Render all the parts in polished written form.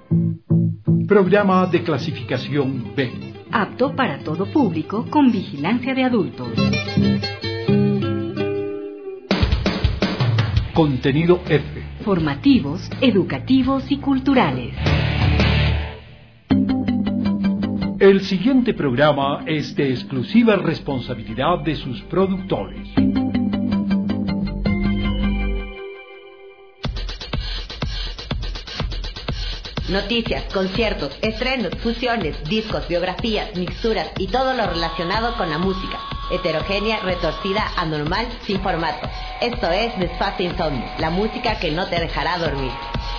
Programa de clasificación B. Apto para todo público con vigilancia de adultos. Contenido F. Formativos, educativos y culturales. El siguiente programa es de exclusiva responsabilidad de sus productores. Noticias, conciertos, estrenos, fusiones, discos, biografías, mixturas y todo lo relacionado con la música. Heterogénea, retorcida, anormal, sin formato. Esto es Desfase Insomnio, la música que no te dejará dormir.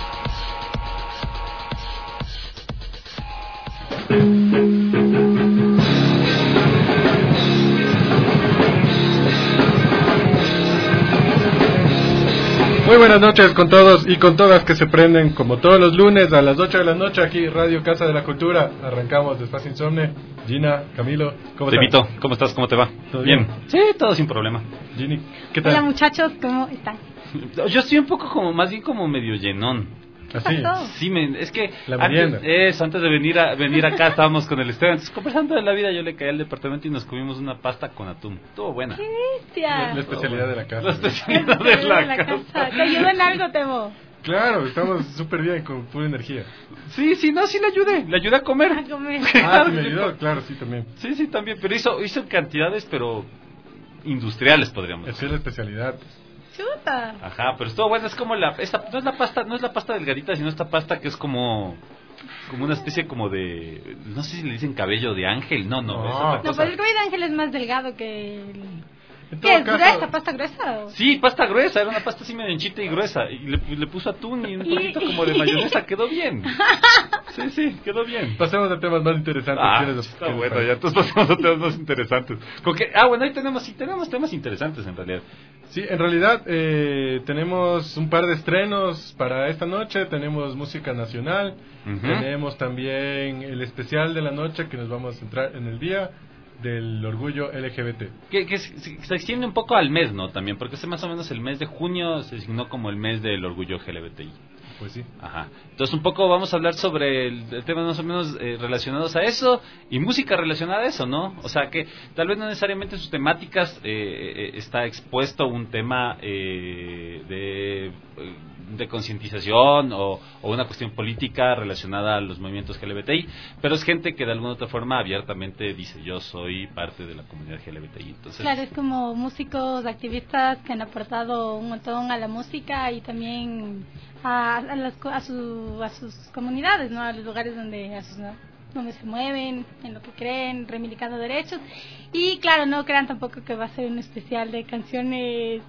Muy buenas noches con todos y con todas que se prenden como todos los lunes a las 8 de la noche aquí Radio Casa de la Cultura. Arrancamos Desfase Insomne. Gina, Camilo, ¿cómo estás? Vito, ¿cómo estás? ¿Cómo te va? ¿Todo bien? Sí, todo sin problema. Ginny, ¿qué tal? Hola muchachos, ¿cómo están? Yo estoy un poco como, más bien como medio llenón. ¿Así? Sí, es que la merienda. Antes de venir acá estábamos con el Esteban, entonces conversando de la vida, yo le caí al departamento y nos comimos una pasta con atún. Estuvo buena. ¡Qué bestia! La especialidad de la casa. La especialidad de la casa. ¿Te ayudó en algo, Temo? Claro, estamos súper bien, con pura energía. Sí, le ayudé a comer. A comer. Ah, sí me ayudó, claro, sí también. Sí, también, pero hizo en cantidades, pero industriales, podríamos decir. Esa es la especialidad. Chuta. Ajá, pero estuvo bueno, es como no es la pasta delgadita, sino esta pasta que es como una especie como de, no sé si le dicen cabello de ángel, no, es otra No, cosa. pues el cabello de ángel es más delgado que el... En ¿Qué todo es? caso, ¿Gruesa? ¿Pasta gruesa? ¿O? Sí, pasta gruesa, era una pasta así medio hinchita y gruesa, y le puso atún y un poquito como de mayonesa, quedó bien. Sí, quedó bien. pasemos a temas más interesantes. Está bueno, ya entonces pasamos a temas más interesantes. Bueno, ahí tenemos temas interesantes en realidad. Sí, en realidad tenemos un par de estrenos para esta noche. Tenemos música nacional, tenemos también el especial de la noche que nos vamos a centrar en el día del orgullo LGBT. Que se extiende un poco al mes, ¿no? También, porque más o menos el mes de junio se designó como el mes del orgullo LGBTI. Pues sí. Ajá. Entonces un poco vamos a hablar sobre el tema más o menos relacionados a eso y música relacionada a eso, ¿no? O sea que tal vez no necesariamente en sus temáticas está expuesto un tema de concientización o una cuestión política relacionada a los movimientos LGBTI, pero es gente que de alguna otra forma abiertamente dice yo soy parte de la comunidad LGBTI. Entonces, claro, es como músicos, activistas que han aportado un montón a la música y también a sus comunidades, ¿no? A los lugares donde se mueven, en lo que creen, reivindicando derechos. Y claro, no crean tampoco que va a ser un especial de canciones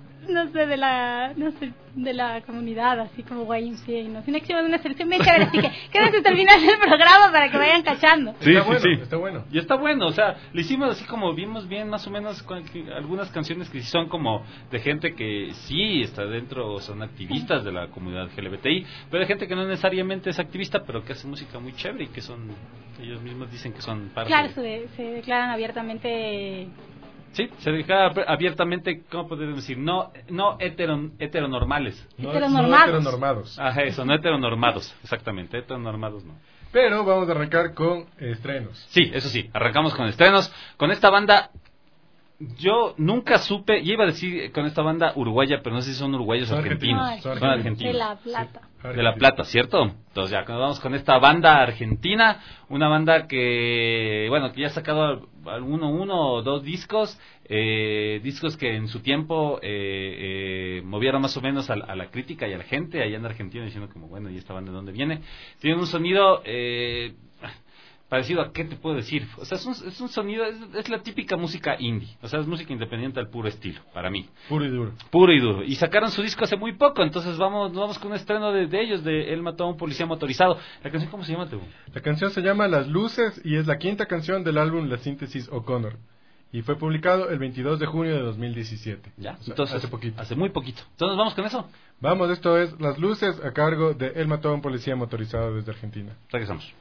de la comunidad, así como YMCA, ¿no? Sino que hicimos una selección bien chévere, así que quédense hasta el final del programa para que vayan cachando. Sí. Está bueno. Y está bueno, o sea, lo hicimos así como vimos bien más o menos algunas canciones que sí son como de gente que sí está dentro, son activistas de la comunidad LGBTI, pero hay gente que no necesariamente es activista, pero que hace música muy chévere y que ellos mismos dicen que son parte. Claro, se declaran abiertamente. Sí, se declara abiertamente, ¿cómo podemos decir? No heteronormales. No heteronormados. Ajá, eso, no heteronormados, exactamente, heteronormados no. Pero vamos a arrancar con estrenos. Sí, eso sí, arrancamos con estrenos, con esta banda. Yo nunca supe, iba a decir con esta banda uruguaya, pero no sé si son uruguayos o argentinos. Son argentinos. De La Plata. Sí. De La Plata, ¿cierto? Entonces ya, cuando vamos con esta banda argentina, una banda que ya ha sacado uno o dos discos, discos que en su tiempo movieron más o menos a la crítica y a la gente allá en Argentina, diciendo como, ¿y esta banda de dónde viene? Tiene un sonido parecido a, ¿qué te puedo decir? O sea, es un sonido, es la típica música indie, o sea, es música independiente al puro estilo, para mí. Puro y duro. Puro y duro. Y sacaron su disco hace muy poco, entonces vamos con un estreno de ellos, de Él mató a un policía motorizado. ¿La canción cómo se llama, Tebo? La canción se llama Las Luces y es la quinta canción del álbum La Síntesis O'Connor. Y fue publicado el 22 de junio de 2017. Ya, o sea, entonces, hace poquito. Hace muy poquito. Entonces, ¿vamos con eso? Vamos, esto es Las Luces a cargo de Él mató a un policía motorizado desde Argentina. Regresamos.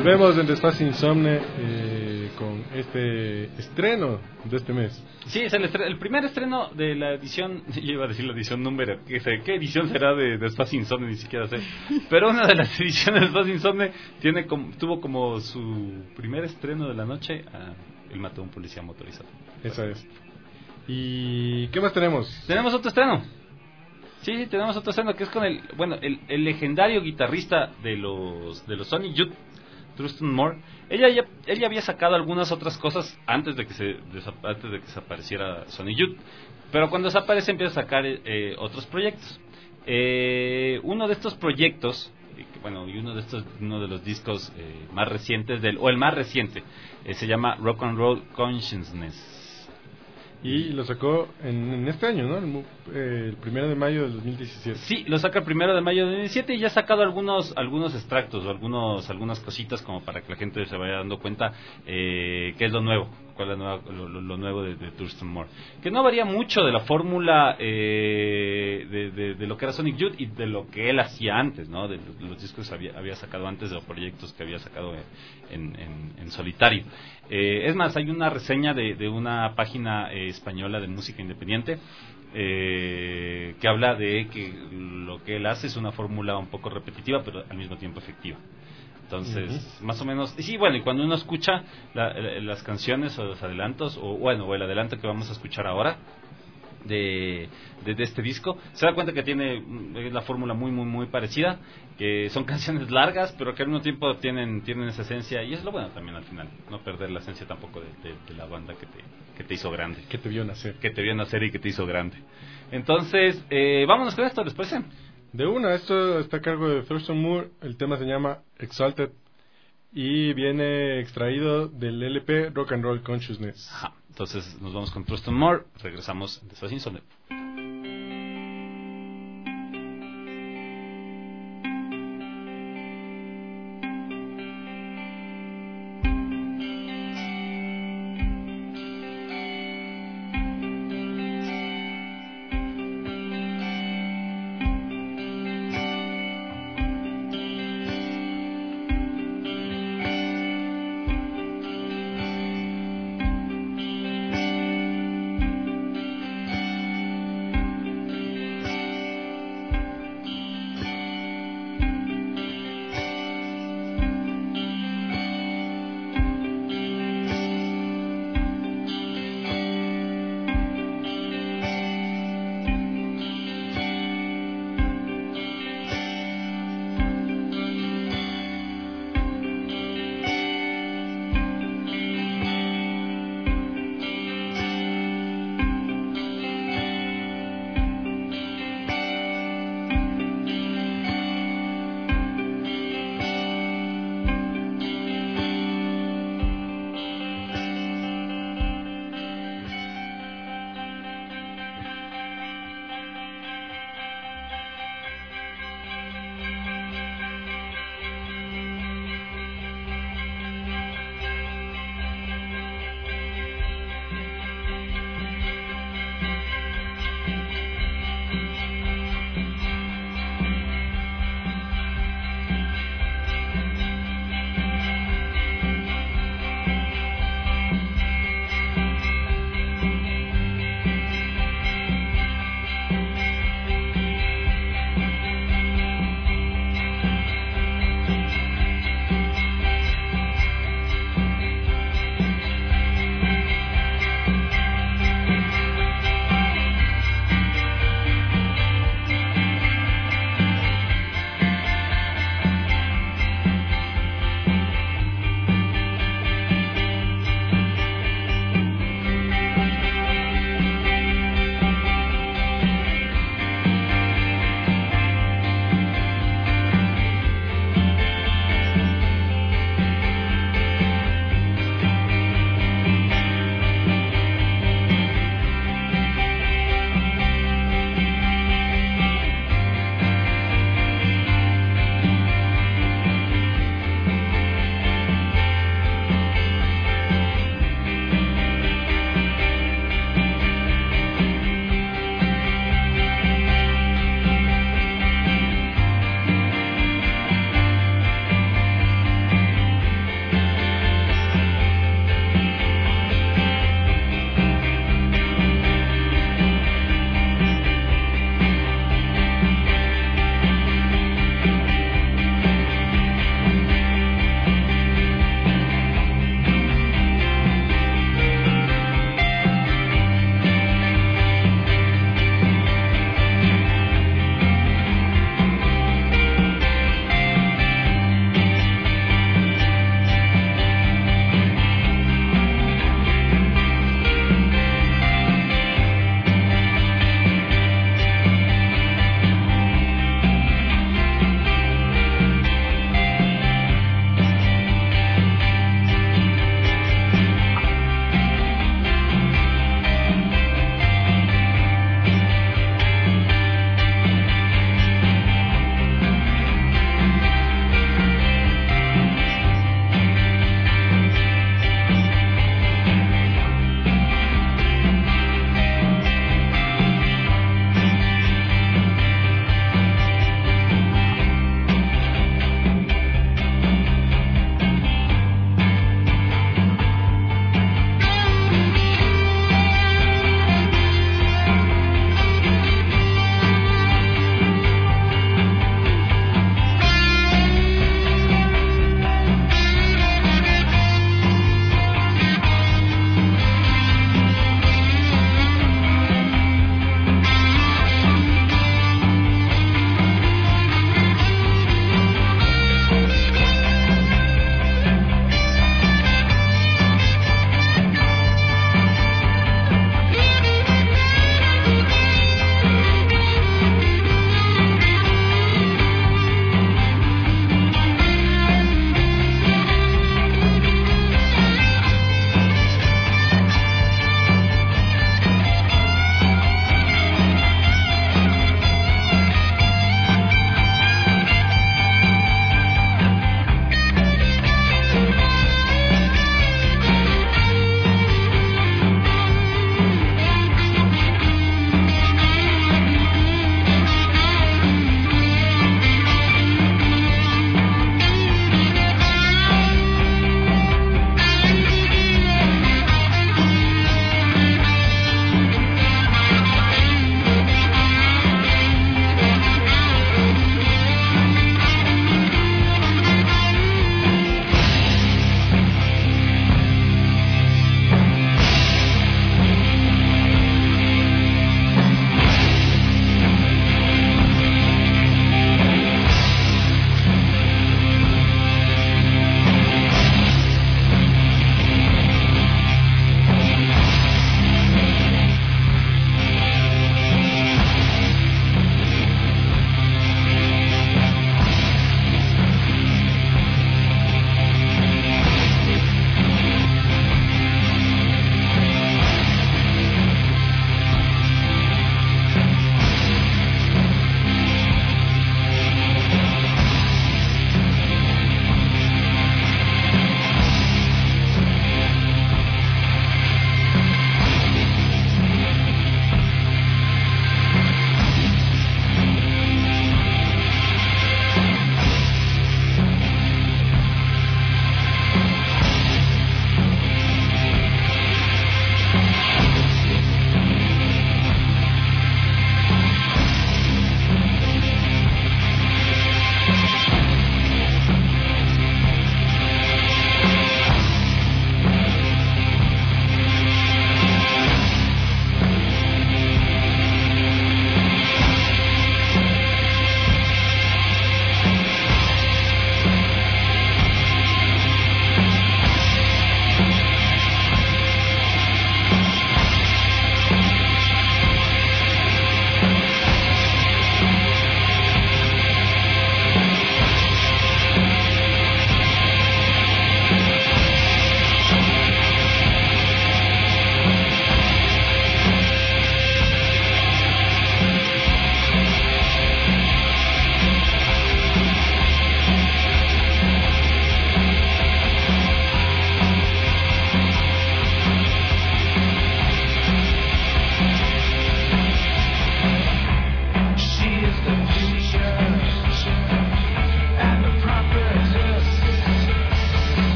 Volvemos en Desfase Insomne con este estreno de este mes. Sí, es el primer estreno de la edición, yo iba a decir la edición número, ¿qué edición será de Desfase Insomne? Ni siquiera sé. Pero una de las ediciones de Desfase Insomne tuvo como su primer estreno de la noche El mató a un policía motorizado. Esa es. ¿Y qué más tenemos? Tenemos otro estreno. Sí, tenemos otro estreno que es con el legendario guitarrista de los Sonic Youth, Thurston Moore. Ella ya había sacado algunas otras cosas antes de que se desapareciera Sonic Youth, pero cuando desaparece empieza a sacar otros proyectos. Uno de estos proyectos, uno de los discos más recientes el más reciente, se llama Rock and Roll Consciousness. Y lo sacó en este año, ¿no? El 1 de mayo del 2017. Sí, lo saca el 1 de mayo del 2017 y ya ha sacado algunos extractos, algunas cositas como para que la gente se vaya dando cuenta qué es lo nuevo, cuál es lo nuevo de Thurston Moore. Que no varía mucho de la fórmula de lo que era Sonic Youth y de lo que él hacía antes, ¿no? De los discos que había sacado antes, de los proyectos que había sacado en solitario. Es más, hay una reseña de una página española de música independiente que habla de que lo que él hace es una fórmula un poco repetitiva, pero al mismo tiempo efectiva. Entonces, más o menos, y sí, bueno, y cuando uno escucha las canciones o los adelantos, o el adelanto que vamos a escuchar ahora de este disco, se da cuenta que tiene la fórmula muy muy muy parecida, que son canciones largas pero que al mismo tiempo tienen esa esencia, y es lo bueno también al final, no perder la esencia tampoco de la banda que te hizo grande, que te vio nacer y que te hizo grande. Entonces vámonos con esto, ¿les parece? De una, esto está a cargo de Thurston Moore, el tema se llama Exalted y viene extraído del LP Rock and Roll Consciousness. Ajá. Entonces nos vamos con Thurston Moore, regresamos de Desfase Insomne.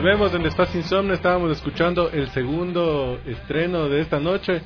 Volvemos en Despacio Insomnio. Estábamos escuchando el segundo estreno de esta noche.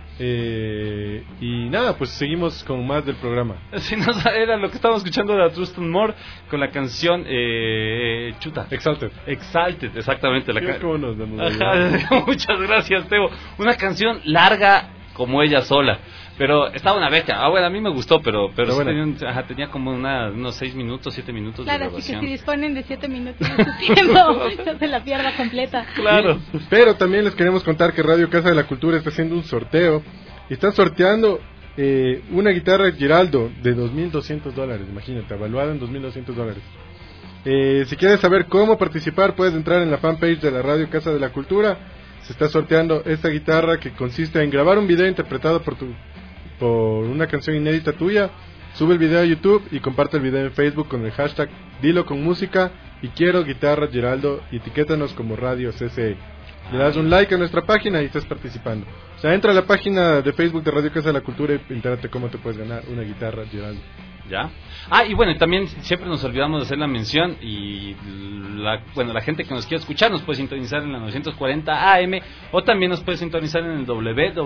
Y nada, pues seguimos con más del programa. Sí, no, era lo que estábamos escuchando de Trust and More con la canción Chuta. Exalted, exactamente. ¿Cómo nos damos? Muchas gracias, Teo. Una canción larga como ella sola. Pero estaba una beca. Bueno, a mí me gustó, pero sí tenía como unos 6 minutos, 7 minutos de grabación. Claro, así que si disponen de 7 minutos de su tiempo, no se la pierda completa. Claro. Sí, pero también les queremos contar que Radio Casa de la Cultura está haciendo un sorteo. Y están sorteando una guitarra Giraldo de $2,200, imagínate, evaluada en $2,200. Si quieres saber cómo participar, puedes entrar en la fanpage de la Radio Casa de la Cultura. Se está sorteando esta guitarra que consiste en grabar un video interpretado por una canción inédita tuya. Sube el video a YouTube y comparte el video en Facebook con el hashtag Dilo con Música y quiero guitarra Giraldo y etiquétanos como Radio CCE. Le das un like a nuestra página y estás participando. O sea, entra a la página de Facebook de Radio Casa de la Cultura y entérate cómo te puedes ganar una guitarra Giraldo. ¿Ya? Y bueno, también siempre nos olvidamos de hacer la mención y la gente que nos quiera escuchar nos puede sintonizar en la 940 AM o también nos puede sintonizar en el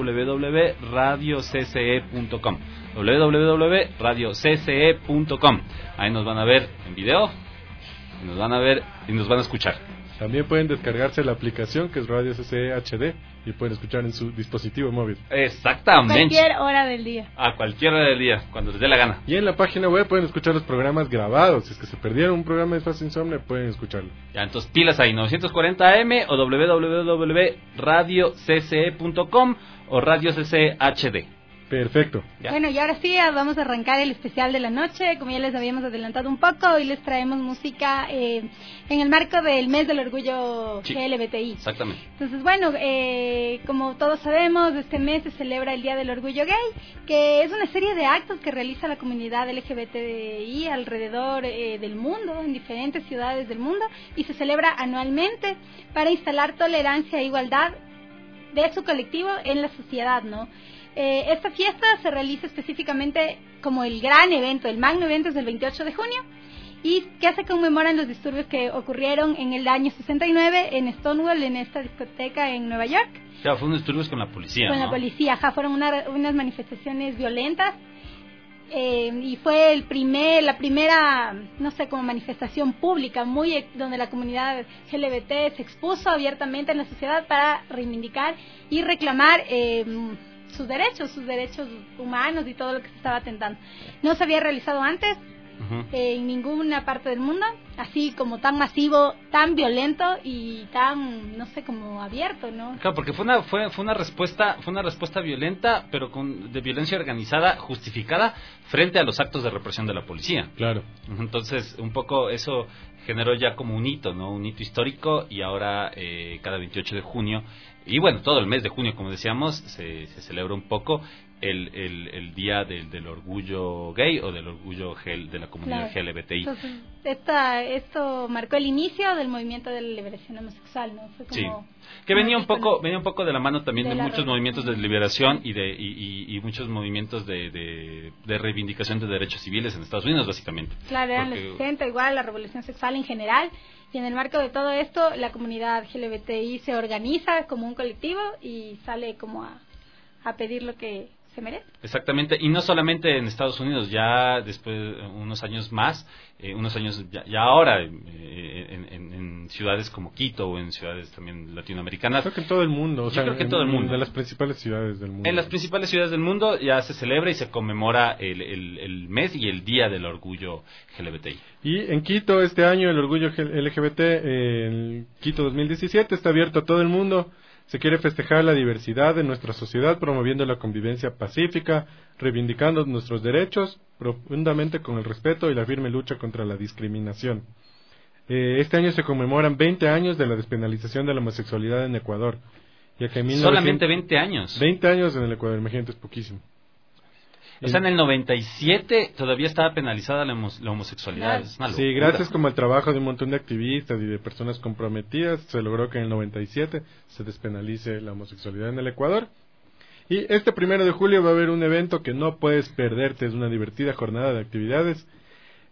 www.radiocce.com www.radiocce.com. Ahí nos van a ver en video, nos van a ver y nos van a escuchar. También pueden descargarse la aplicación que es Radio CCE HD y pueden escuchar en su dispositivo móvil. Exactamente. A cualquier hora del día. A cualquier hora del día, cuando les dé la gana. Y en la página web pueden escuchar los programas grabados. Si es que se perdieron un programa de Despacio Insomnio, pueden escucharlo. Ya, entonces pilas ahí, 940 AM o www.radiocce.com o Radio CCE HD. Perfecto. Ya. Bueno, y ahora sí, vamos a arrancar el especial de la noche. Como ya les habíamos adelantado un poco, hoy les traemos música en el marco del mes del orgullo LGBTI. Exactamente. Entonces, bueno, como todos sabemos, este mes se celebra el Día del Orgullo Gay, que es una serie de actos que realiza la comunidad LGBTI alrededor del mundo, en diferentes ciudades del mundo, y se celebra anualmente para instalar tolerancia e igualdad de su colectivo en la sociedad, ¿no? Esta fiesta se realiza específicamente como el gran evento, el magno evento es el 28 de junio y que se conmemoran los disturbios que ocurrieron en el año 69 en Stonewall, en esta discoteca en Nueva York. Claro, fueron disturbios con la policía, Con la policía, fueron unas manifestaciones violentas y fue la primera, no sé, como manifestación pública, donde la comunidad LGBT se expuso abiertamente en la sociedad para reivindicar y reclamar sus derechos humanos y todo lo que se estaba atentando. No se había realizado antes en ninguna parte del mundo, así como tan masivo, tan violento y tan, no sé, como abierto, ¿no? Claro, porque fue una respuesta violenta, pero de violencia organizada, justificada frente a los actos de represión de la policía. Claro. Entonces, un poco eso generó ya como un hito, ¿no? Un hito histórico y ahora cada 28 de junio y bueno, todo el mes de junio, como decíamos, se celebra un poco el día del orgullo gay o del orgullo de la comunidad LGBTI. Entonces, esto marcó el inicio del movimiento de la liberación homosexual, ¿no? Fue como, sí, que venía un poco de la mano también de muchos movimientos de liberación y muchos movimientos de reivindicación de derechos civiles en Estados Unidos, básicamente. Claro, eran los 60, igual la revolución sexual en general. Y en el marco de todo esto, la comunidad LGBTI se organiza como un colectivo y sale como a pedir lo que se merece. Exactamente, y no solamente en Estados Unidos, ya después, unos años ya ahora, en ciudades como Quito o en ciudades también latinoamericanas. Creo que en todo el mundo, creo que en todo el mundo. De las principales ciudades del mundo. En las principales ciudades del mundo ya se celebra y se conmemora el mes y el día del orgullo LGBTI. Y en Quito este año el orgullo LGBT, en Quito 2017, está abierto a todo el mundo. Se quiere festejar la diversidad de nuestra sociedad, promoviendo la convivencia pacífica, reivindicando nuestros derechos, profundamente con el respeto y la firme lucha contra la discriminación. Este año se conmemoran 20 años de la despenalización de la homosexualidad en Ecuador. Ya que solamente 20 años. 20 años en el Ecuador, imagínate, es poquísimo. O sea, en el 97 todavía estaba penalizada la homosexualidad. Es una locura. Sí, gracias como al trabajo de un montón de activistas y de personas comprometidas, se logró que en el 97 se despenalice la homosexualidad en el Ecuador. Y este 1 de julio va a haber un evento que no puedes perderte, es una divertida jornada de actividades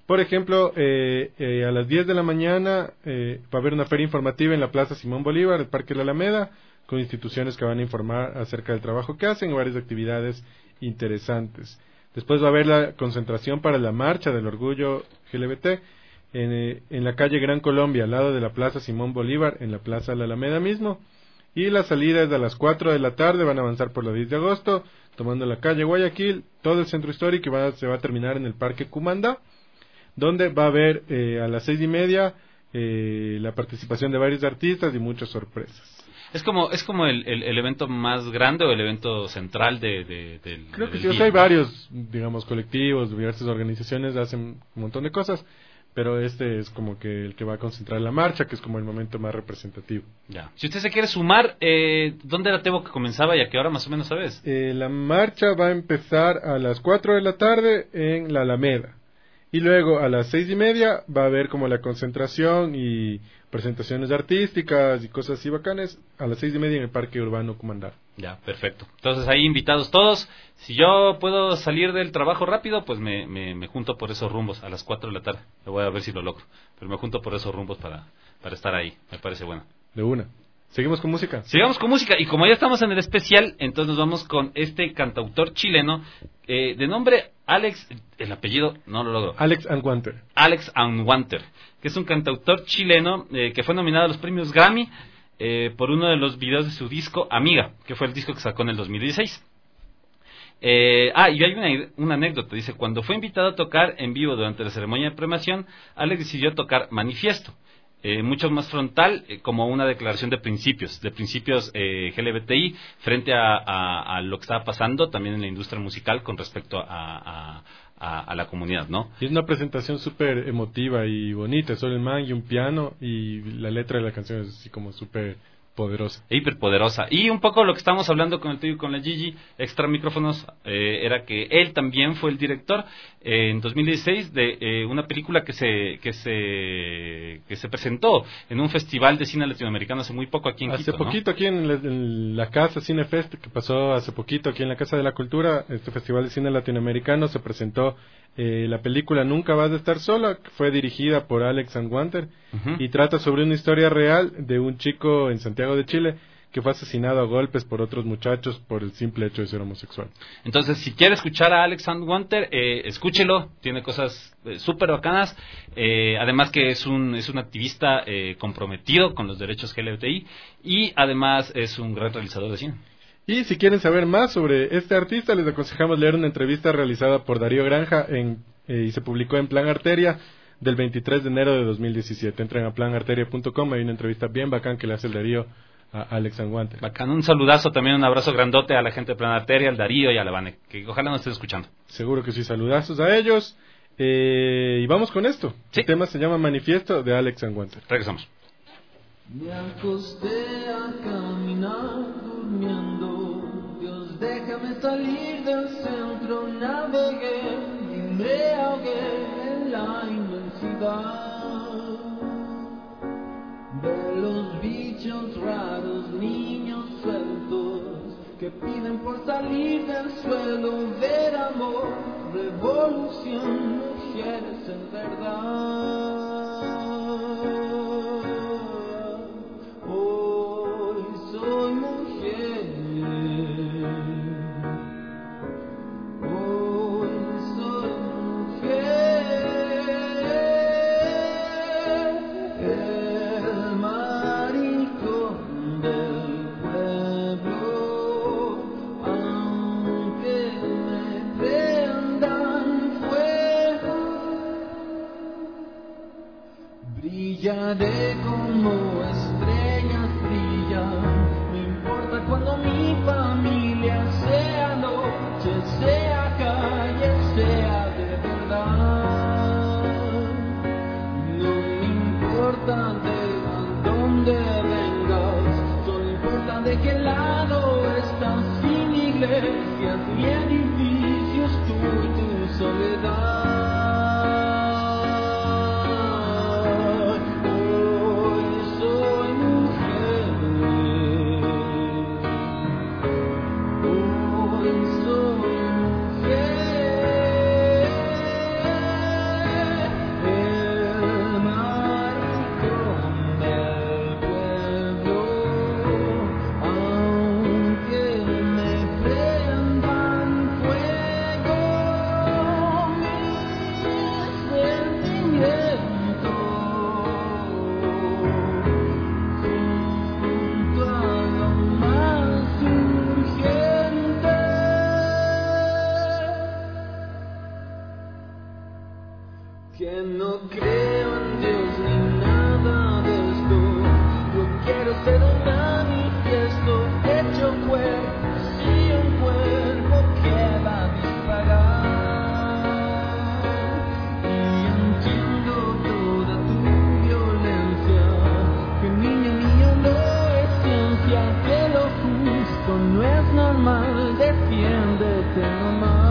Por ejemplo, a las 10 de la mañana va a haber una feria informativa en la Plaza Simón Bolívar, el Parque La Alameda, con instituciones que van a informar acerca del trabajo que hacen y varias actividades interesantes. Después va a haber la concentración para la marcha del orgullo LGBT en la calle Gran Colombia, al lado de la Plaza Simón Bolívar, en la Plaza La Alameda mismo. Y la salida es a las 4 de la tarde, van a avanzar por la 10 de agosto, tomando la calle Guayaquil, todo el centro histórico, y se va a terminar en el Parque Cumandá, donde va a haber a las 6:30 la participación de varios artistas y muchas sorpresas. Es como el evento más grande o el evento central del Creo que del sí, día. hay varios, digamos, colectivos, diversas organizaciones hacen un montón de cosas, pero este es como que el que va a concentrar la marcha, que es como el momento más representativo. Ya. Si usted se quiere sumar, ¿dónde era Tebo que comenzaba y a qué hora más o menos sabes? La marcha va a empezar a las 4 de la tarde en la Alameda. Y luego a las 6:30 va a haber como la concentración y presentaciones artísticas y cosas así bacanes a las 6:30 en el Parque Urbano Cumandá. Ya, perfecto. Entonces ahí invitados todos. Si yo puedo salir del trabajo rápido, pues me junto por esos rumbos a las 4 de la tarde. Lo voy a ver si lo logro. Pero me junto por esos rumbos para estar ahí. Me parece bueno. De una. ¿Seguimos con música? Sigamos con música, y como ya estamos en el especial, entonces nos vamos con este cantautor chileno, de nombre Alex, el apellido no lo logro. Alex Anguanter. Alex Anguanter, que es un cantautor chileno que fue nominado a los premios Grammy por uno de los videos de su disco Amiga, que fue el disco que sacó en el 2016. Y hay una anécdota, dice, cuando fue invitado a tocar en vivo durante la ceremonia de premiación, Alex decidió tocar Manifiesto. Mucho más frontal, como una declaración de principios LGBTI frente a lo que estaba pasando también en la industria musical con respecto a la comunidad, ¿no? Y es una presentación súper emotiva y bonita, solo el man y un piano, y la letra de la canción es así como súper poderosa. Hiperpoderosa. Y un poco lo que estábamos hablando con el tío y con la Gigi, extra micrófonos, era que él también fue el director en 2016 de una película que se presentó en un festival de cine latinoamericano hace muy poco aquí en Quito. Hace poquito, ¿no? Aquí en la Casa Cinefest, que pasó hace poquito aquí en la Casa de la Cultura, este festival de cine latinoamericano, se presentó la película Nunca vas a estar sola, que fue dirigida por Alex Anguanter, y trata sobre una historia real de un chico en Santiago de Chile que fue asesinado a golpes por otros muchachos por el simple hecho de ser homosexual. Entonces, si quiere escuchar a Alex Anguanter, escúchelo, tiene cosas súper bacanas, además que es un activista comprometido con los derechos LGBTI, y además es un gran realizador de cine. Y si quieren saber más sobre este artista, les aconsejamos leer una entrevista realizada por Darío Granja y se publicó en Plan Arteria del 23 de enero de 2017. Entren a planarteria.com, hay una entrevista bien bacán que le hace el Darío a Alex Anguanter. Bacán, un saludazo también, un abrazo grandote a la gente de Plan Arteria, al Darío y a la Vane, que ojalá nos estén escuchando. Seguro que sí, saludazos a ellos. Y vamos con esto. Sí. El tema se llama Manifiesto, de Alex Anguanter. Regresamos. Me acosté a caminar durmiendo, Dios déjame salir del centro, navegué y me ahogué en la inmensidad de los bichos raros, niños sueltos que piden por salir del suelo, ver amor, revolución, mujeres en verdad. Hoy soy mujer, hoy soy mujer, el maricón del pueblo, aunque me prendan fuego, brillaré como estrellas brillan, no importa cuando mi familia sea noche, sea calle, sea de verdad. No me importa de dónde vengas, solo importa de qué lado estás, sin iglesias ni edificios, tú y tu soledad. Que no creo en Dios ni nada de esto. Yo quiero ser un manifiesto hecho cuerpo, sí, un cuerpo que va a disparar. Y entiendo toda tu violencia, que niño no es ciencia, que lo justo no es normal, defiéndete nomás.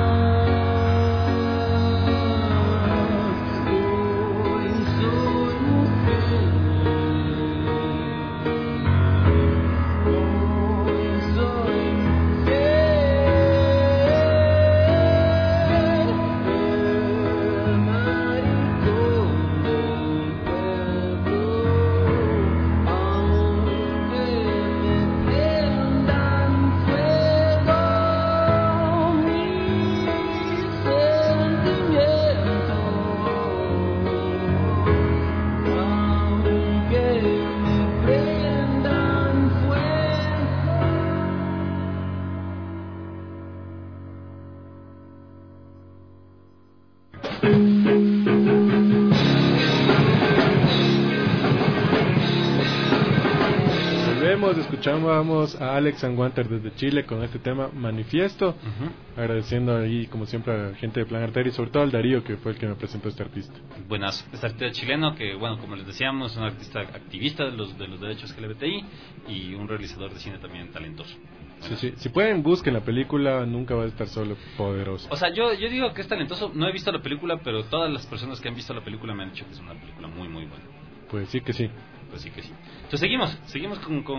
Escuchamos a Alex Anguanter desde Chile con este tema Manifiesto, agradeciendo ahí como siempre a la gente de Plan Arteria y sobre todo al Darío, que fue el que me presentó a este artista. Buenas, este artista chileno que, bueno, como les decíamos, es un artista activista de los derechos LGBTI y un realizador de cine también talentoso. Sí. Si pueden, busquen la película, nunca va a estar solo, poderoso. O sea, yo digo que es talentoso, no he visto la película, pero todas las personas que han visto la película me han dicho que es una película muy, muy buena. Pues sí que sí. Pues sí que sí. Entonces seguimos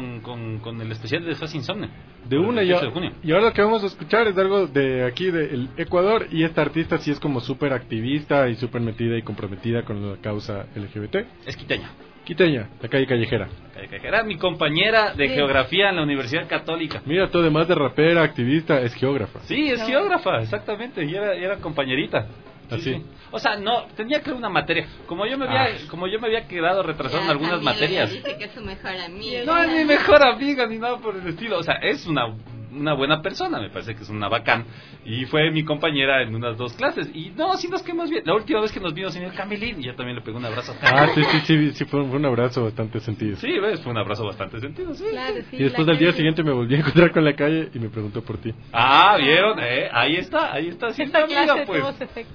con el especial de Fast Insomne. De una ya. Y ahora lo que vamos a escuchar es algo de aquí del Ecuador, y esta artista sí es como súper activista y súper metida y comprometida con la causa LGBT. Es quiteña, la calle Callejera. Era mi compañera de geografía en la Universidad Católica. Mira, tú además de rapera, activista, es geógrafa. Sí, es geógrafa, exactamente, y era compañerita. Así. Sí. O sea, no, tenía que ser una materia. Como yo me había quedado retrasado en algunas materias. Dice que es su mejor amiga. No es mi mejor amiga ni nada por el estilo. O sea, es una buena persona, me parece que es una bacán. Y fue mi compañera en unas 2 clases. Y no, sí nos quedamos bien. La última vez que nos vino el señor Camilín, y yo también le pegué un abrazo. Sí, fue un abrazo bastante sentido. Sí, ves, fue un abrazo bastante sentido, sí. Claro, sí, y después del día siguiente me volví a encontrar con la calle y me preguntó por ti. Ah, ¿vieron? Ahí está, sí, esta amiga, clase pues. tuvo su efecto.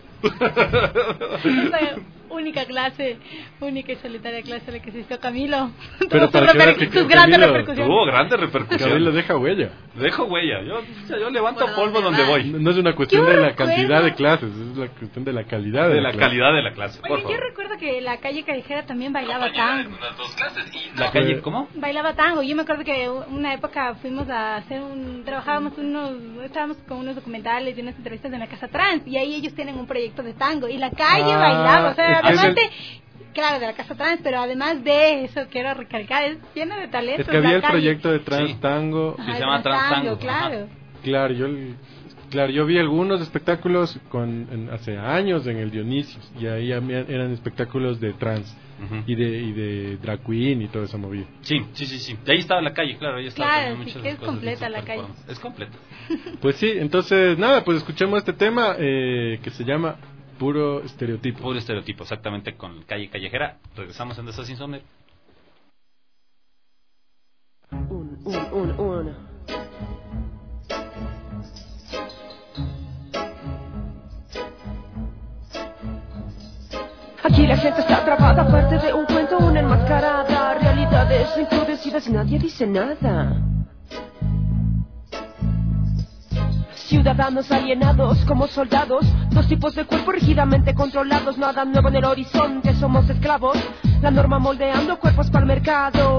Esa única y solitaria clase en la que asistió Camilo. Pero para sus grandes repercusiones. Tuvo grandes repercusiones. Camilo deja huella. Dejo huella. Yo levanto polvo donde voy. No es una cuestión de la cantidad de clases, es la cuestión de la calidad de la calidad de la clase. Oye, yo recuerdo que la calle Callejera también bailaba tango. Unas 2 clases y la calle, ¿cómo? Bailaba tango. Yo me acuerdo que una época fuimos a hacer estábamos con unos documentales y unas entrevistas en la Casa Trans, y ahí ellos tienen un proyecto de tango y la calle bailaba, o sea, además claro, de la Casa Trans, pero además de eso quiero recalcar, es lleno de talento. Es que había el proyecto de Trans Tango. Sí, se llama Trans Tango. Claro, yo vi algunos espectáculos hace años en el Dionisio, y ahí eran espectáculos de trans y de drag queen y todo eso movido. Sí. De ahí estaba la calle, claro, ahí estaba. Claro, sí que es completa la calle. Es completa. Pues sí, entonces nada, pues escuchemos este tema que se llama Puro Estereotipo. Puro Estereotipo, exactamente, con Calle Callejera. Regresamos en The Fast Insomne. Aquí la gente está atrapada, parte de un cuento, una enmascarada. Realidades impredecibles, nadie dice nada. Ciudadanos alienados como soldados, 2 tipos de cuerpo rígidamente controlados. Nada nuevo en el horizonte, somos esclavos. La norma moldeando cuerpos para el mercado.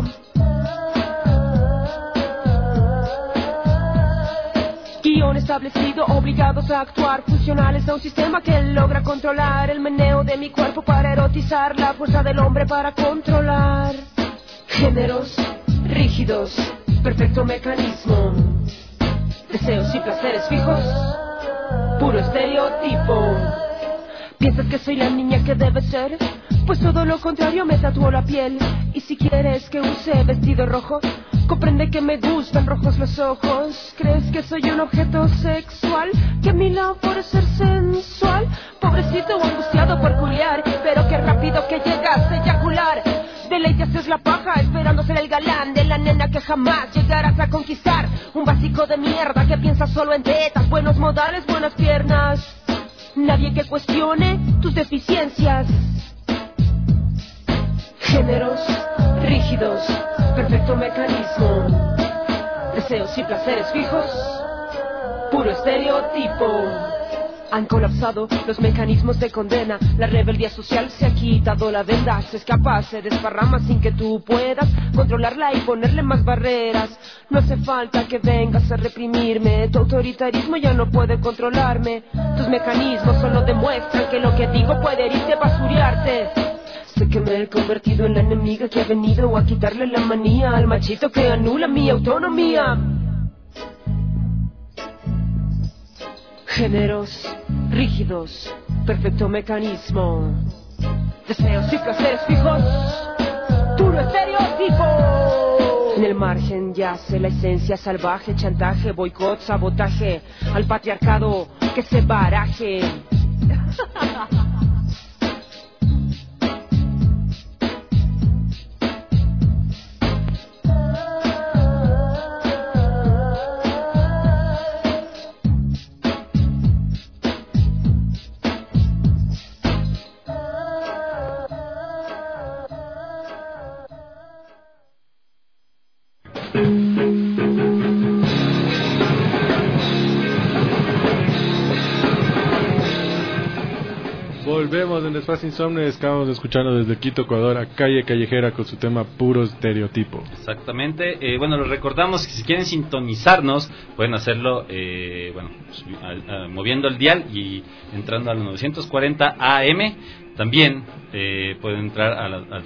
Guión establecido, obligados a actuar, funcionales a un sistema que logra controlar el meneo de mi cuerpo para erotizar, la fuerza del hombre para controlar. Géneros rígidos, perfecto mecanismo, deseos y placeres fijos, puro estereotipo. ¿Piensas que soy la niña que debe ser? Pues todo lo contrario, me tatuó la piel. Y si quieres que use vestido rojo, comprende que me gustan rojos los ojos. ¿Crees que soy un objeto sexual? Que a mi lado por ser sensual. Pobrecito o angustiado por curiosidad. peculiar, pero qué rápido que llegas a eyacular. Deleites es la paja, esperando ser el galán de la nena que jamás llegarás a conquistar. Un básico de mierda que piensa solo en tetas, buenos modales, buenas piernas. Nadie que cuestione tus deficiencias. Géneros rígidos, perfecto mecanismo. Deseos y placeres fijos, puro estereotipo. Han colapsado los mecanismos de condena. La rebeldía social se ha quitado la venda. Se escapa, se desparrama sin que tú puedas controlarla y ponerle más barreras. No hace falta que vengas a reprimirme. Tu autoritarismo ya no puede controlarme. Tus mecanismos solo demuestran que lo que digo puede herirte, basurearte. Sé que me he convertido en la enemiga que ha venido a quitarle la manía al machito que anula mi autonomía. Géneros rígidos, perfecto mecanismo. Deseos y placeres fijos, puro estereotipo. En el margen yace la esencia salvaje, chantaje, boicot, sabotaje al patriarcado que se baraje. Volvemos en Desfase Insomnio. Estamos escuchando desde Quito, Ecuador, a Calle Callejera con su tema Puro Estereotipo. Exactamente. Bueno, les recordamos que si quieren sintonizarnos, pueden hacerlo moviendo el dial y entrando al 940 AM. También pueden entrar a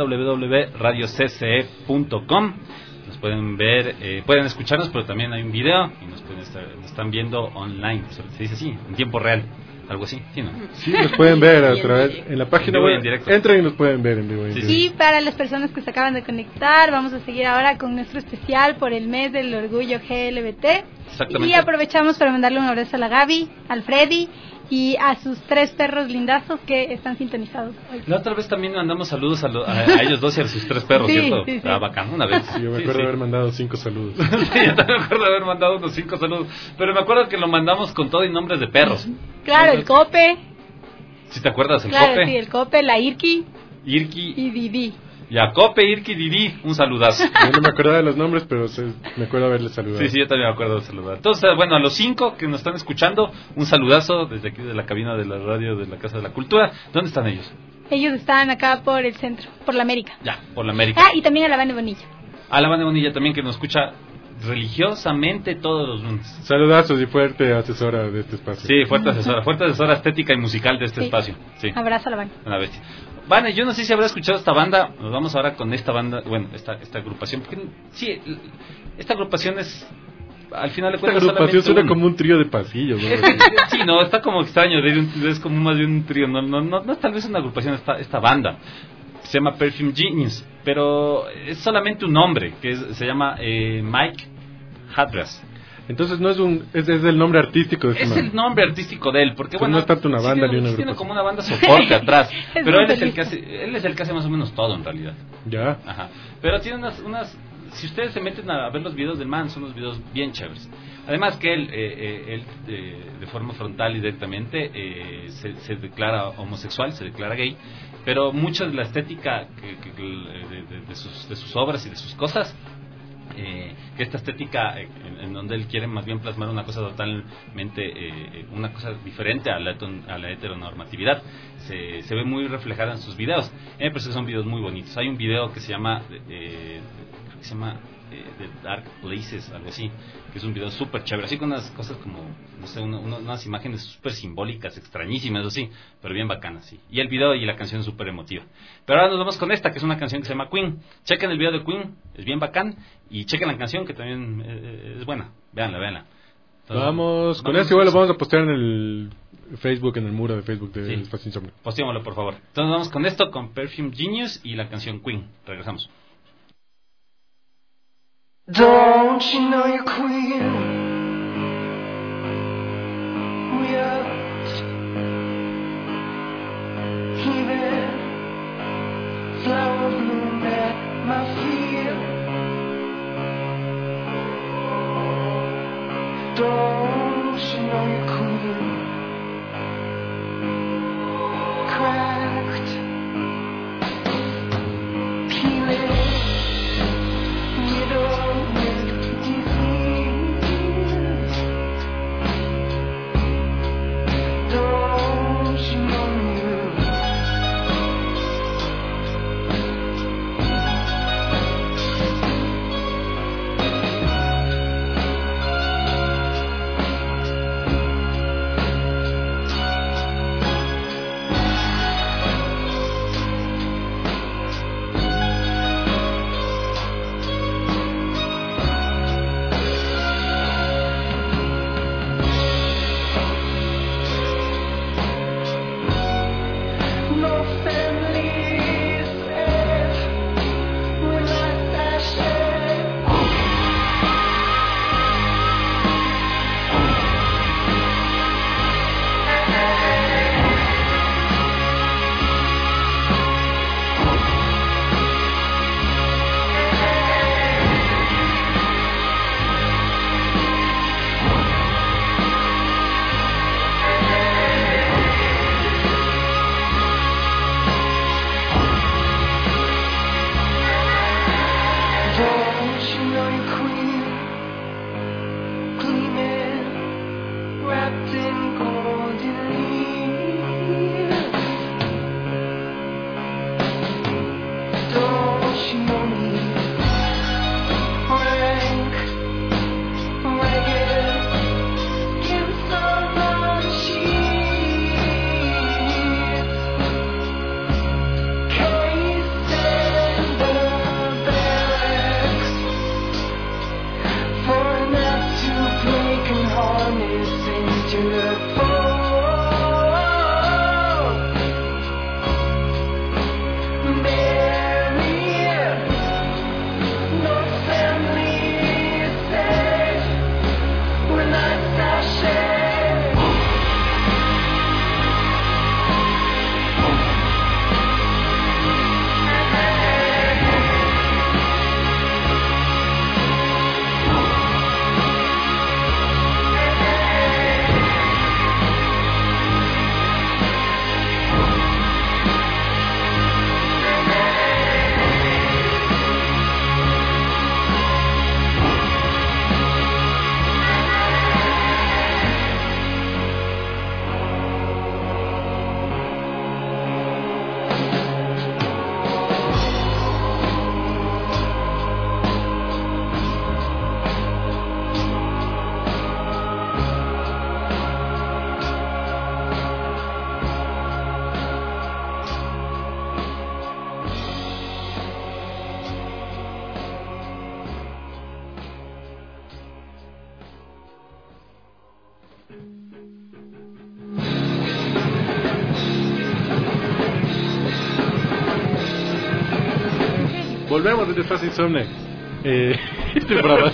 www.radiocce.com. Nos pueden ver, pueden escucharnos, pero también hay un video y nos están viendo online. Se dice así, en tiempo real. Algo así, ¿sí, no? Sí, nos pueden ver a través en la página web. Entren y nos pueden ver en vivo. Sí, para las personas que se acaban de conectar, vamos a seguir ahora con nuestro especial por el mes del orgullo GLBT. Exactamente. Y aprovechamos para mandarle un abrazo a la Gaby, al Freddy y a sus 3 perros lindazos que están sintonizados hoy. La otra vez también mandamos saludos a ellos 2 y a sus 3 perros, sí, ¿cierto? Sí, sí. Bacán, una vez. Sí, yo me acuerdo de haber mandado 5 saludos. Sí, yo también me acuerdo de haber mandado unos 5 saludos. Pero me acuerdo que lo mandamos con todo y nombres de perros. Claro, el Cope. ¿Sí te acuerdas? El Claro, Cope. sí, el Cope, la Irki y Didi. Ya, Cope, Irki, Didi, un saludazo. Yo no me acordaba de los nombres, pero me acuerdo haberles saludado. Sí, yo también me acuerdo de saludar. Entonces, bueno, a los 5 que nos están escuchando, un saludazo desde aquí de la cabina de la radio de la Casa de la Cultura. ¿Dónde están ellos? Ellos están acá por el centro, por la América. Ya, por la América. Y también a la Banda Bonilla. A la Banda Bonilla también, que nos escucha religiosamente todos los lunes. Saludazos y fuerte asesora de este espacio. Sí, fuerte asesora estética y musical de este espacio. Sí. Abrazo a la banda. Una bestia. Vale, yo no sé si habrá escuchado esta banda. Nos vamos ahora con esta banda, bueno, esta agrupación. Porque sí, esta agrupación es, al final de cuentas, esta agrupación suena como un trío de pasillos, ¿no? Sí, no, está como extraño, es como más de un trío. No es tal vez una agrupación, esta banda. Se llama Perfume Genius, pero es solamente un nombre, que se llama Mike Hadras. Entonces no es el nombre artístico de este man. Es el nombre artístico de él, porque bueno, no es tanto una banda ni una tiene agrupación. como una banda soporte atrás, pero él es el que hace más o menos todo en realidad. Ya. Ajá. Pero tiene unas si ustedes se meten a ver los videos del man, son unos videos bien chéveres. Además que él de forma frontal y directamente se declara homosexual, se declara gay, pero mucha de la estética de sus obras y de sus cosas, que esta estética en donde él quiere más bien plasmar una cosa totalmente una cosa diferente a la heteronormatividad, se ve muy reflejada en sus videos. Me parece que son videos muy bonitos. Hay un video que se llama The Dark Places, algo así, que es un video súper chévere, así con unas cosas como, no sé, unas imágenes súper simbólicas, extrañísimas, así, pero bien bacanas, sí. Y el video y la canción es súper emotiva. Pero ahora nos vamos con esta, que es una canción que se llama Queen. Chequen el video de Queen, es bien bacán, y chequen la canción, que también es buena. Véanla. Entonces, vamos con eso, igual lo vamos a postear en el Facebook, en el muro de Facebook de Espacio Insomnio. Postémoslo, por favor. Entonces vamos con esto, con Perfume Genius y la canción Queen. Regresamos. Don't you know you're queen? Yeah. Volvemos desde Fast Insomne. Este programa.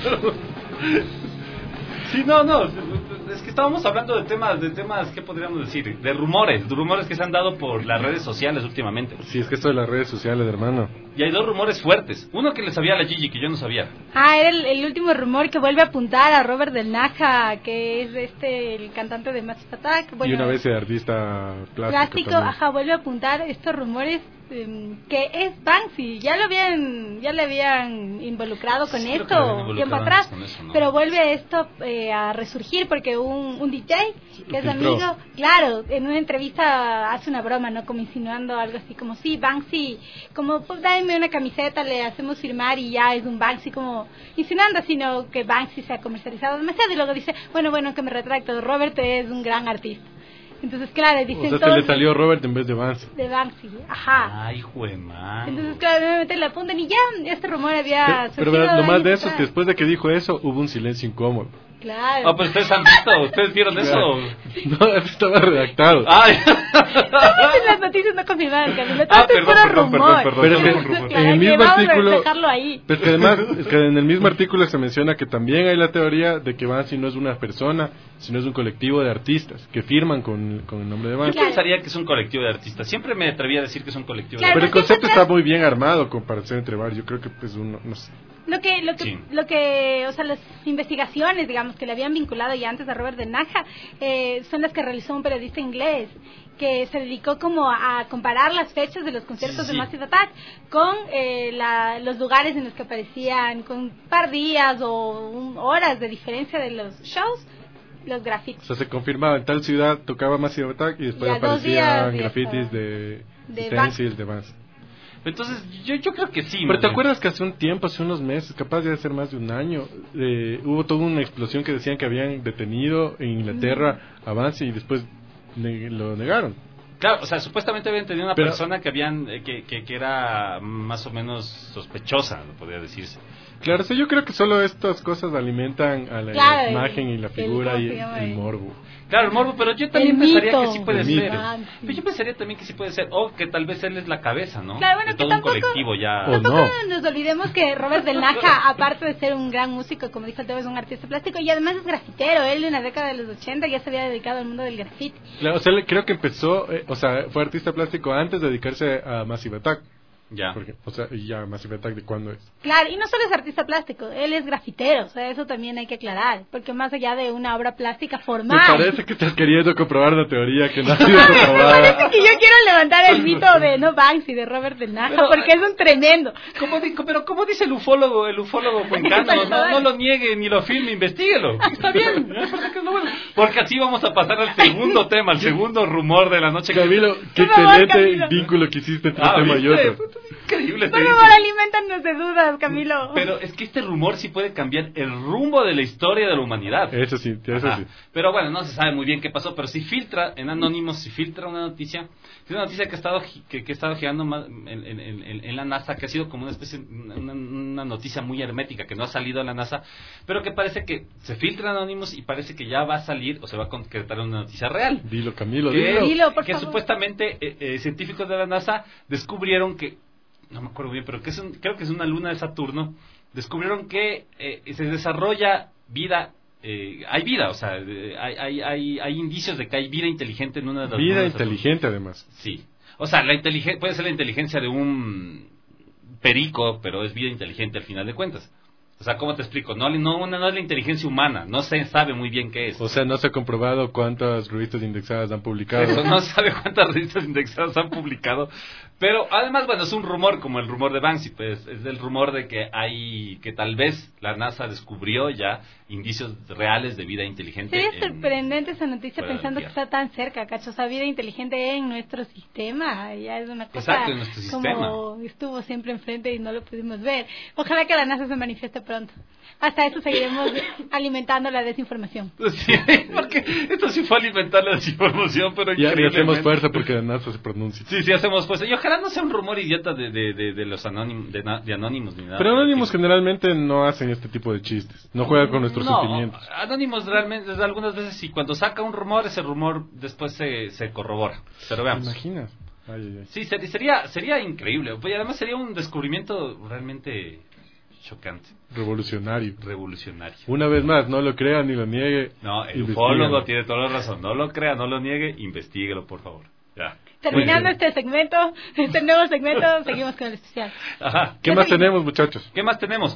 Sí, no, es que estábamos hablando de temas, ¿qué podríamos decir? De rumores que se han dado por las redes sociales últimamente. Sí, es que esto de las redes sociales, hermano. Y hay dos rumores fuertes. Uno que le sabía a la Gigi, que yo no sabía. Era el último rumor que vuelve a apuntar a Robert Del Naja, que es el cantante de Massive Attack. Bueno, y una vez el artista plástico vuelve a apuntar estos rumores que es Banksy. Ya le habían involucrado con esto tiempo atrás, eso, ¿no? Pero vuelve esto a resurgir porque un DJ que es amigo, claro, en una entrevista hace una broma, ¿no? Como insinuando algo así como, sí, Banksy, como pues dame una camiseta, le hacemos firmar y ya es un Banksy, como insinuando así, no que Banksy se ha comercializado demasiado, y luego dice, bueno, que me retracto, Robert es un gran artista. Entonces, claro, dicen o sea, le salió Robert en vez de Banksy. De Banksy, ajá. Ay, juemán. Entonces, claro, nuevamente le apuntan y ya, este rumor había surgido. Pero lo más de eso es que después de que dijo eso, hubo un silencio incómodo. Claro. Ah, pues ustedes han visto, ustedes vieron eso. No, eso estaba redactado. Ay. Las noticias no confirmaron, Camilo. Perdón. Pero es que en el mismo artículo, ahí. Pero además, es que en el mismo artículo se menciona que también hay la teoría de que Banksy no es una persona, sino es un colectivo de artistas que firman con el nombre de Banksy. Yo pensaría que es un colectivo de artistas. Siempre me atreví a decir que es un colectivo de artistas. artistas. Pero el concepto está muy bien armado para ser entre varios. Yo creo que pues uno, no sé. O sea, las investigaciones, digamos, que le habían vinculado ya antes a Robert del Naja, son las que realizó un periodista inglés que se dedicó como a comparar las fechas de los conciertos de Massive Attack con los lugares en los que aparecían, con un par días o horas de diferencia de los shows, los grafitis. O sea, se confirmaba, en tal ciudad tocaba Massive Attack y después aparecían grafitis de stencils, demás. Entonces, yo creo que sí. Pero ¿te acuerdas que hace un tiempo, hace unos meses, capaz de ser más de un año, hubo toda una explosión que decían que habían detenido en Inglaterra a Banksy y después lo negaron? Claro, o sea, supuestamente habían tenido una persona que habían que era más o menos sospechosa, lo podría decirse. Claro, sí, yo creo que solo estas cosas alimentan a la imagen y la figura y el morbo. Claro, el morbo, pero yo también pensaría que sí puede ser. Sí. Pero yo pensaría también que sí puede ser, o que tal vez él es la cabeza, ¿no? Claro, bueno, de que todo un colectivo ya. Tampoco nos olvidemos que Robert del Naja, aparte de ser un gran músico, como dijo el Teo, es un artista plástico y además es grafitero. Él en la década de los 80 ya se había dedicado al mundo del grafiti. Claro, o sea, creo que empezó, fue artista plástico antes de dedicarse a Massive Attack. Ya. Porque, o sea, ya Massive Attack, ¿de cuándo es? Claro, y no solo es artista plástico, él es grafitero, o sea, eso también hay que aclarar, porque más allá de una obra plástica formal... Me parece que estás queriendo comprobar una teoría que no ha sido comprobada. Me parece que yo quiero levantar el mito de Banksy, de Robert del Naja, porque es un tremendo. Pero como dice el ufólogo cuencano, no lo niegue ni lo afirme, investíguelo. Está bien, porque así vamos a pasar al segundo tema, al segundo rumor de la noche. Camilo, qué excelente vínculo que hiciste entre un tema y otro. Increíble. Por favor, aliméntanos de dudas, Camilo. Pero es que este rumor sí puede cambiar el rumbo de la historia de la humanidad. Eso sí. Pero bueno, no se sabe muy bien qué pasó, pero si filtra en Anonymous, una noticia que ha estado girando más en la NASA, que ha sido como una especie, una noticia muy hermética, que no ha salido a la NASA, pero que parece que se filtra en Anonymous y parece que ya va a salir o se va a concretar una noticia real. Dilo, Camilo, dilo, por que favor. Supuestamente científicos de la NASA descubrieron que, no me acuerdo bien, pero creo que es una luna de Saturno, descubrieron que se desarrolla vida, hay vida, o sea, hay indicios de que hay vida inteligente en una de las lunas. Vida inteligente, además. Sí, o sea, puede ser la inteligencia de un perico, pero es vida inteligente al final de cuentas. O sea, ¿cómo te explico? No es la inteligencia humana, no se sabe muy bien qué es. O sea, no se ha comprobado cuántas revistas indexadas han publicado. Eso, no sabe cuántas revistas indexadas han publicado. Pero además, bueno, es un rumor, como el rumor de Banksy, pues es el rumor de que tal vez la NASA descubrió ya indicios reales de vida inteligente. Sería sorprendente esa noticia pensando que está tan cerca, cacho. O sea, vida inteligente en nuestro sistema, ya es una cosa. Exacto, en nuestro sistema. Como estuvo siempre enfrente y no lo pudimos ver. Ojalá que la NASA se manifieste pronto. Hasta eso seguiremos alimentando la desinformación. Sí, porque esto sí fue alimentar la desinformación, pero ya hacemos fuerza porque la NASA se pronuncia. Sí, hacemos fuerza. Y ojalá no sea un rumor idiota de los anónimos, de Anonymous ni nada. Pero Anonymous generalmente no hacen este tipo de chistes. No juegan con nuestros sentimientos. Anonymous realmente, algunas veces, y cuando saca un rumor, ese rumor después se corrobora. Pero veamos. ¿Te imaginas? Ay. Sí, sería increíble. Y además sería un descubrimiento realmente chocante. Revolucionario. Una vez más, no lo crea ni lo niegue. No, el ufólogo tiene toda la razón. No lo crea, no lo niegue, investíguelo, por favor. Ya. Terminando este nuevo segmento, seguimos con el especial. Ajá. ¿Qué más tenemos, muchachos? ¿Qué más tenemos?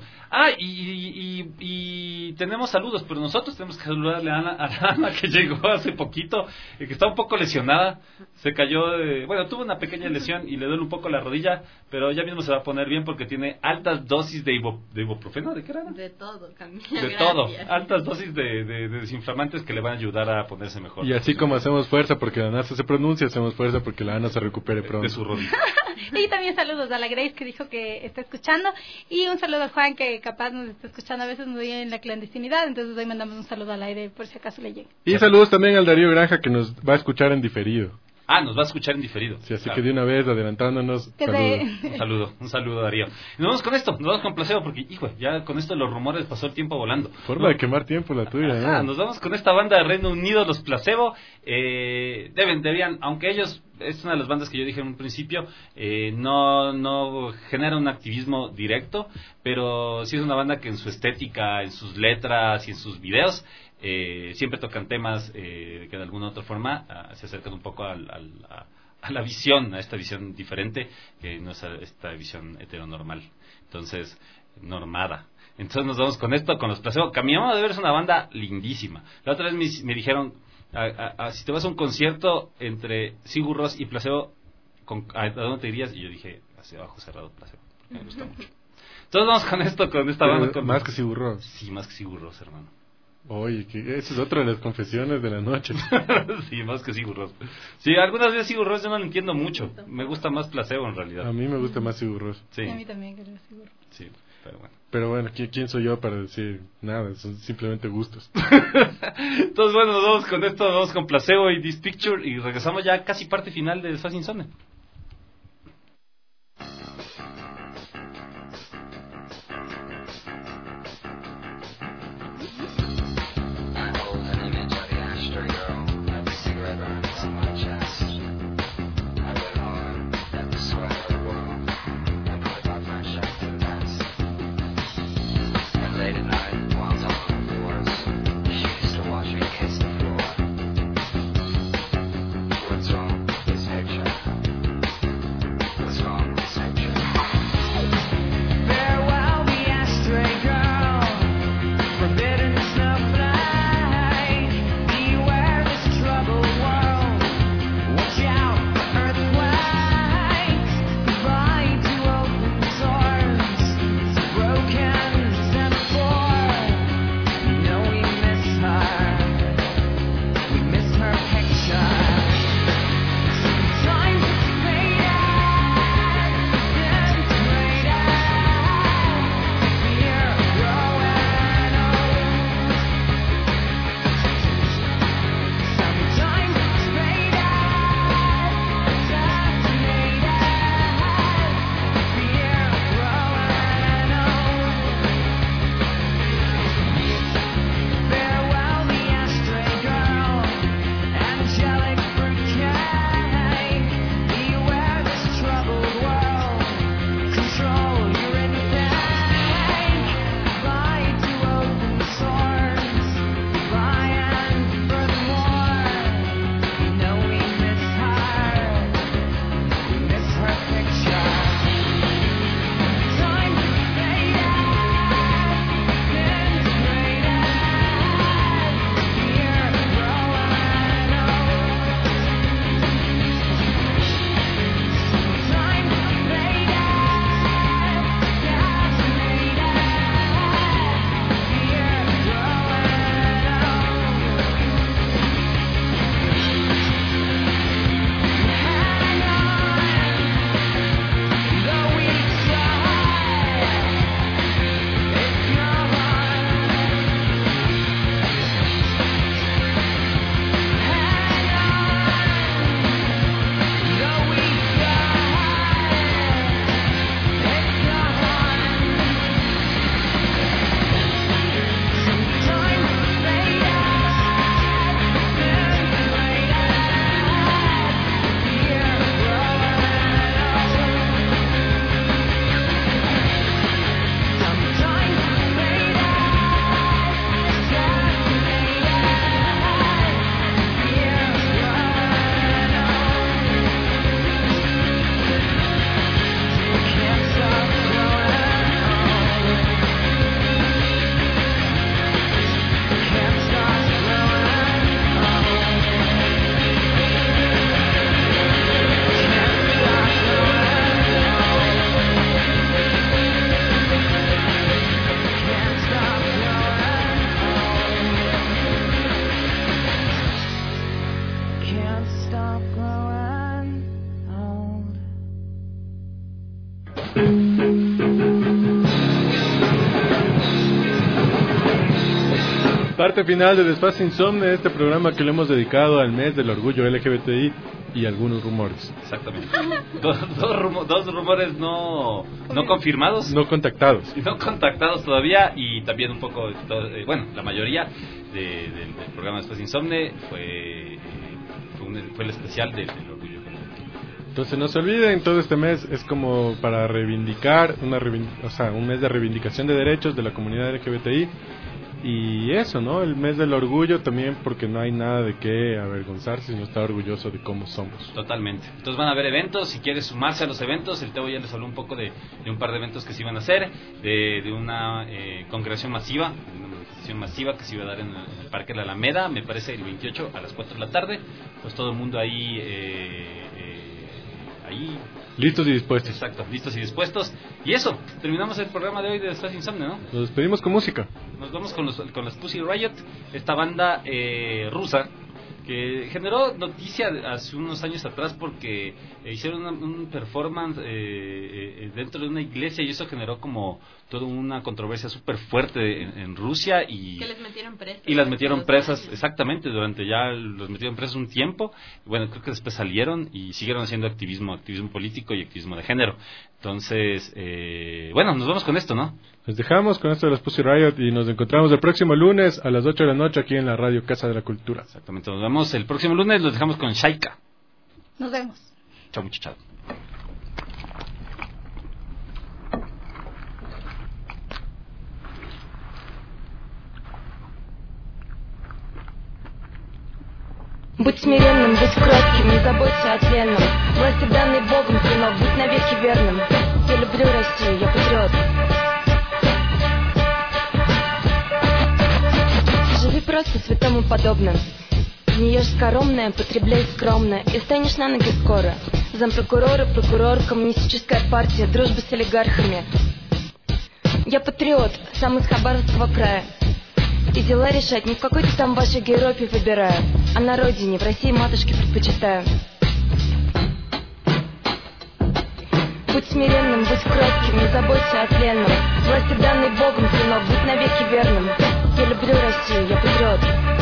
Y tenemos saludos, pero nosotros tenemos que saludarle a Ana, que llegó hace poquito, que está un poco lesionada. Se cayó, tuvo una pequeña lesión y le duele un poco la rodilla, pero ya mismo se va a poner bien porque tiene altas dosis de ibuprofeno. ¿De qué era? De todo, Camila. De todo. Altas dosis de desinflamantes que le van a ayudar a ponerse mejor. Y así como hacemos fuerza porque la NASA se pronuncia, hacemos fuerza porque la Ana se recupere pronto. De su rodilla. Y también saludos a la Grace, que dijo que está escuchando, y un saludo a Juan, que capaz nos está escuchando a veces muy en la clandestinidad, entonces hoy mandamos un saludo al aire por si acaso le llega. Y saludos también al Darío Granja, que nos va a escuchar en diferido. Nos va a escuchar en diferido. Sí, así que de una vez, adelantándonos, un saludo, Darío. Y nos vamos con esto, nos vamos con placebo, porque, hijo, ya con esto de los rumores pasó el tiempo volando. Forma de quemar tiempo la tuya, ¿no? Nos vamos con esta banda de Reino Unido, los Placebo. Deberían, aunque ellos, es una de las bandas que yo dije en un principio, no genera un activismo directo, pero sí es una banda que en su estética, en sus letras y en sus videos, siempre tocan temas que de alguna u otra forma se acercan un poco a la visión, a esta visión diferente, que no es esta visión heteronormal. Entonces, normada. Entonces nos vamos con esto, con los Placebo, que a mi modo de ver es una banda lindísima. La otra vez me dijeron, si te vas a un concierto entre Sigur Rós y Placebo, ¿a dónde te irías? Y yo dije, hacia abajo cerrado Placebo. Me gusta mucho. Entonces vamos con esto, con esta banda. Más que Sigur Rós. Sí, más que Sigur Rós, hermano. Oye, que eso es otra de las confesiones de la noche. Sí, más que Sigur Rós. Sí, algunas veces Sigur Rós yo no lo entiendo mucho. Me gusta más Placebo en realidad. A mí me gusta más Sigur Rós. Sí. A mí también creo Sigur Rós. Sí, pero bueno. Pero bueno, ¿quién soy yo para decir nada? Son simplemente gustos. Entonces bueno, nos vamos con esto, nos vamos con Placebo y This Picture y regresamos ya casi parte final de Desfase Insomne. Parte final de Desfase Insomne, este programa que le hemos dedicado al mes del orgullo LGBTI y algunos rumores. Exactamente. Dos rumores no confirmados. No contactados. No contactados todavía, y también un poco, bueno, la mayoría del programa Desfase Insomne fue el especial del orgullo. Entonces no se olviden, todo este mes es como para reivindicar, un mes de reivindicación de derechos de la comunidad LGBTI. Y eso, ¿no? El mes del orgullo también, porque no hay nada de qué avergonzarse, sino estar orgulloso de cómo somos. Totalmente. Entonces van a haber eventos, si quieres sumarse a los eventos, el Teo ya les habló un poco de un par de eventos que se iban a hacer, de una congregación masiva, una manifestación masiva que se iba a dar en el Parque de la Alameda, me parece el 28 a las 4 de la tarde, pues todo el mundo ahí... Listos y dispuestos. Exacto, listos y dispuestos. Y eso, terminamos el programa de hoy de Después Insomnio, ¿no? Nos despedimos con música. Nos vamos con las Pussy Riot, esta banda rusa que generó noticia hace unos años atrás porque hicieron un performance dentro de una iglesia y eso generó como toda una controversia súper fuerte en Rusia y que les metieron presas. Y las metieron presas, exactamente, los metieron presas un tiempo. Bueno, creo que después salieron y siguieron haciendo activismo político y activismo de género. Entonces, bueno, nos vamos con esto, ¿no? Les dejamos con esto de las Pussy Riot y nos encontramos el próximo lunes a las 8 de la noche aquí en la radio Casa de la Cultura. Exactamente, nos vemos el próximo lunes, los dejamos con Shaika. Nos vemos. Chao, muchachos. Будь смиренным, будь кротким, не заботься о тленном. Власти данной Богом, сынок, будь навеки верным. Я люблю Россию, я патриот. Живи просто святому подобно. Не ешь скоромное, потребляй скромно, и станешь на ноги скоро. Зампрокурора, прокурор, коммунистическая партия, дружба с олигархами. Я патриот, сам из Хабаровского края. И дела решать не в какой-то там вашей Европе выбираю, а на родине, в России матушке предпочитаю. Будь смиренным, будь кротким, не заботься о тленном. Власти данной Богом, сынок, будь навеки верным. Я люблю Россию, я патриот.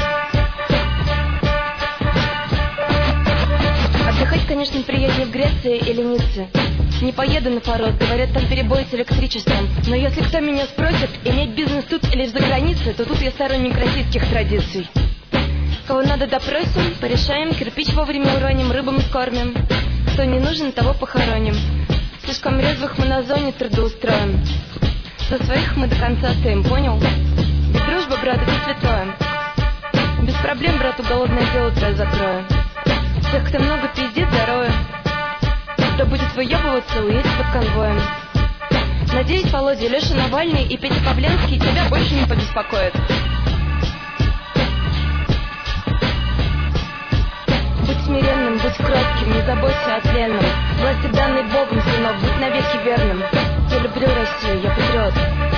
Отдыхать, конечно, приятнее в Греции или Ницце. Не поеду на Форос, говорят, там перебои с электричеством. Но если кто меня спросит, иметь бизнес тут или за границей, то тут я сторонник российских традиций. Кого надо допросим, порешаем, кирпич вовремя уроним, рыбам скормим. Кто не нужен, того похороним. Слишком резвых мы на зоне трудоустроим. За своих мы до конца стоим, понял? Ведь дружба, брат, это святое. Без проблем, брат, уголовное дело твое закрою. Тех, кто много пиздит, зарою. Кто будет выебываться, уедет под конвоем. Надеюсь, Володя, Леша Навальный и Петя Павленский тебя больше не побеспокоят. Будь смиренным, будь кротким, не заботься о тленном. Власти данной Богом, сынок, будь навеки верным. Я люблю Россию, я патриот.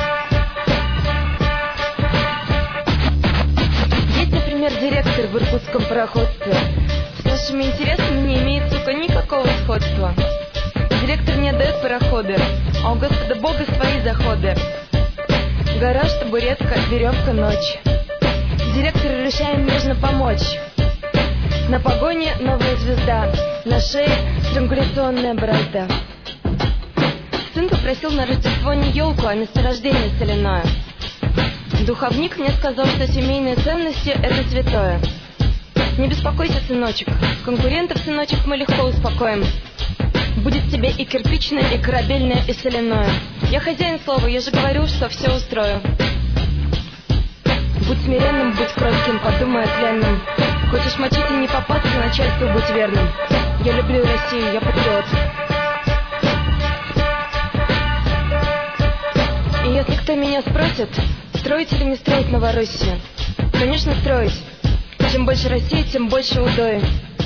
Есть, например, директор в иркутском пароходстве. С нашими интересами не имеет, сука, никакого сходства. Директор не отдает пароходы, а у Господа Бога свои заходы. Гараж, табуретка, веревка, ночь. Директору решаем нежно помочь. На погоне новая звезда, на шее странгуляционная борозда. Сын попросил на Рождество не елку, а месторождение соляное. Духовник мне сказал, что семейные ценности – это святое. Не беспокойся, сыночек, конкурентов, сыночек, мы легко успокоим. Будет тебе и кирпичное, и корабельное, и соляное. Я хозяин слова, я же говорю, что все устрою. Будь смиренным, будь кротким, подумай о тленном. Хочешь мочить и не попасться, начальству будь верным. Я люблю Россию, я патриот. И если кто меня спросит, строить или не строить Новороссию? Конечно, строить. Чем больше России, тем больше удои.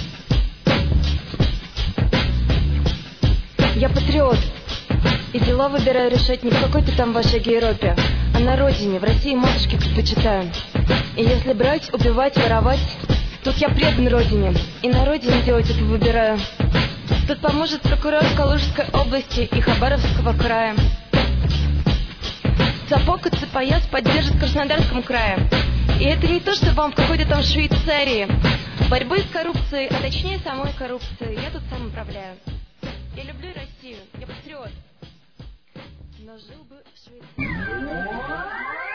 Я патриот. И дела выбираю решать не в какой-то там вашей Европе, а на родине, в России матушки предпочитаю. И если брать, убивать, воровать, тут я предан родине. И на родине делать это выбираю. Тут поможет прокурор Калужской области и Хабаровского края. Сапог и цепояс поддержит в Краснодарском крае. И это не то, что вам в какой-то там Швейцарии. Борьбы с коррупцией, а точнее самой коррупцией, я тут сам управляю. Я люблю Россию, я патриот. Но жил бы в Швейцарии.